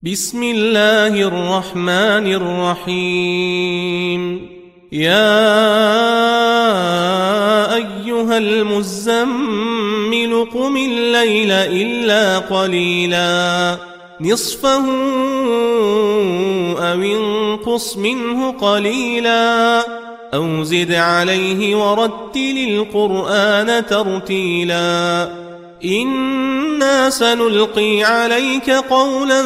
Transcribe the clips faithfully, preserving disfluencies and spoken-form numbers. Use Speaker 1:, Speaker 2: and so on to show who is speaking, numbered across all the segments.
Speaker 1: بسم الله الرحمن الرحيم. يا أيها المزمل قم الليل إلا قليلا نصفه أو انقص منه قليلا أو زد عليه ورتل القرآن ترتيلا إنا سنلقي عليك قولا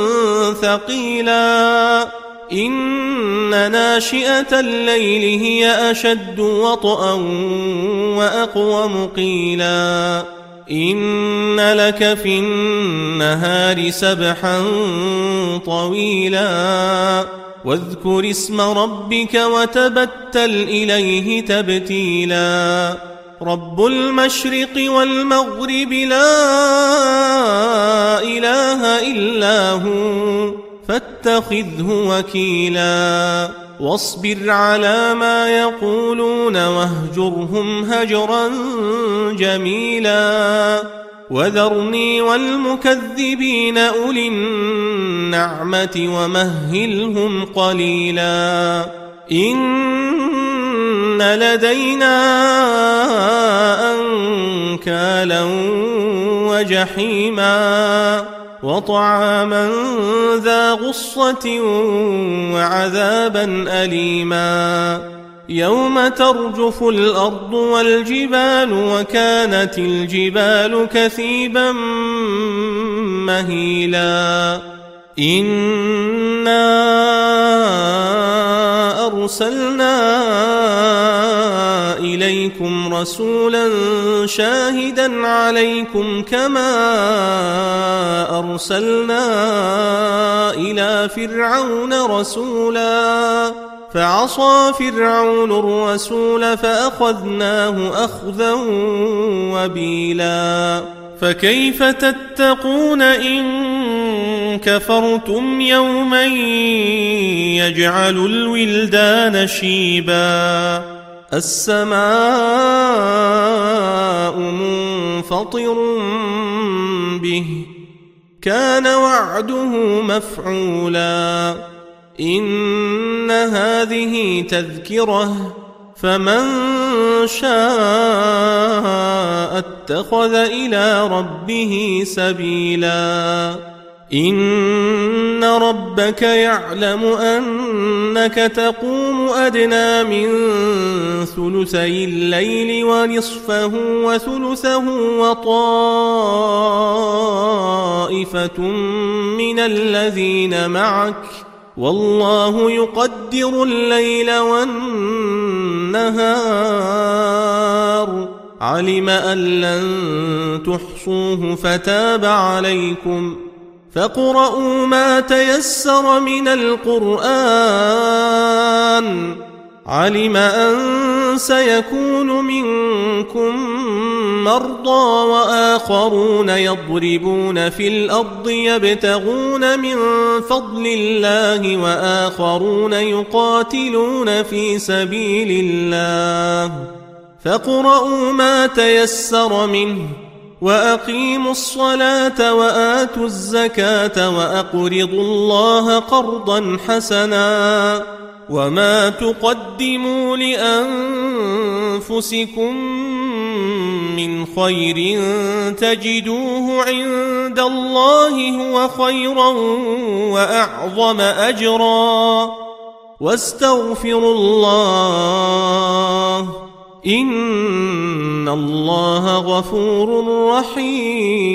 Speaker 1: ثقيلا إن ناشئة الليل هي أشد وطئا وأقوم قيلا إن لك في النهار سبحا طويلا واذكر اسم ربك وتبتل إليه تبتيلا رب المشرق والمغرب لا إله إلا هو فاتخذه وكيلا واصبر على ما يقولون واهجرهم هجرا جميلا وذرني والمكذبين أولي النعمة ومهلهم قليلا إن لدينا أنكالا وجحيما وطعاما ذا غصة وعذابا أليما يوم ترجف الأرض والجبال وكانت الجبال كثيبا مهيلا إنا أرسلنا إليكم رسولا شاهدا عليكم كما أرسلنا إلى فرعون رسولا فعصى فرعون الرسول فأخذناه أخذا وبيلا فكيف تتقون إن كفرتم يوما يجعل الولدان شيبا السماء منفطر به كان وعده مفعولا إن هذه تذكرة فمن شاء اتخذ إلى ربه سبيلا إن ربك يعلم أنك تقوم أدنى من ثلثي الليل ونصفه وثلثه وطائفة من الذين معك والله يقدر الليل والنهار علم أن لن تحصوه فتاب عليكم فاقرؤوا ما تيسر من القرآن علم أن سيكون منكم مرضى وآخرون يضربون في الأرض يبتغون من فضل الله وآخرون يقاتلون في سبيل الله فاقرؤوا ما تيسر منه وأقيموا الصلاة وآتوا الزكاة وأقرضوا الله قرضا حسنا وما تقدموا لأنفسكم من خير تجدوه عند الله هو خيرا وأعظم أجرا واستغفروا الله إن الله غفور رحيم.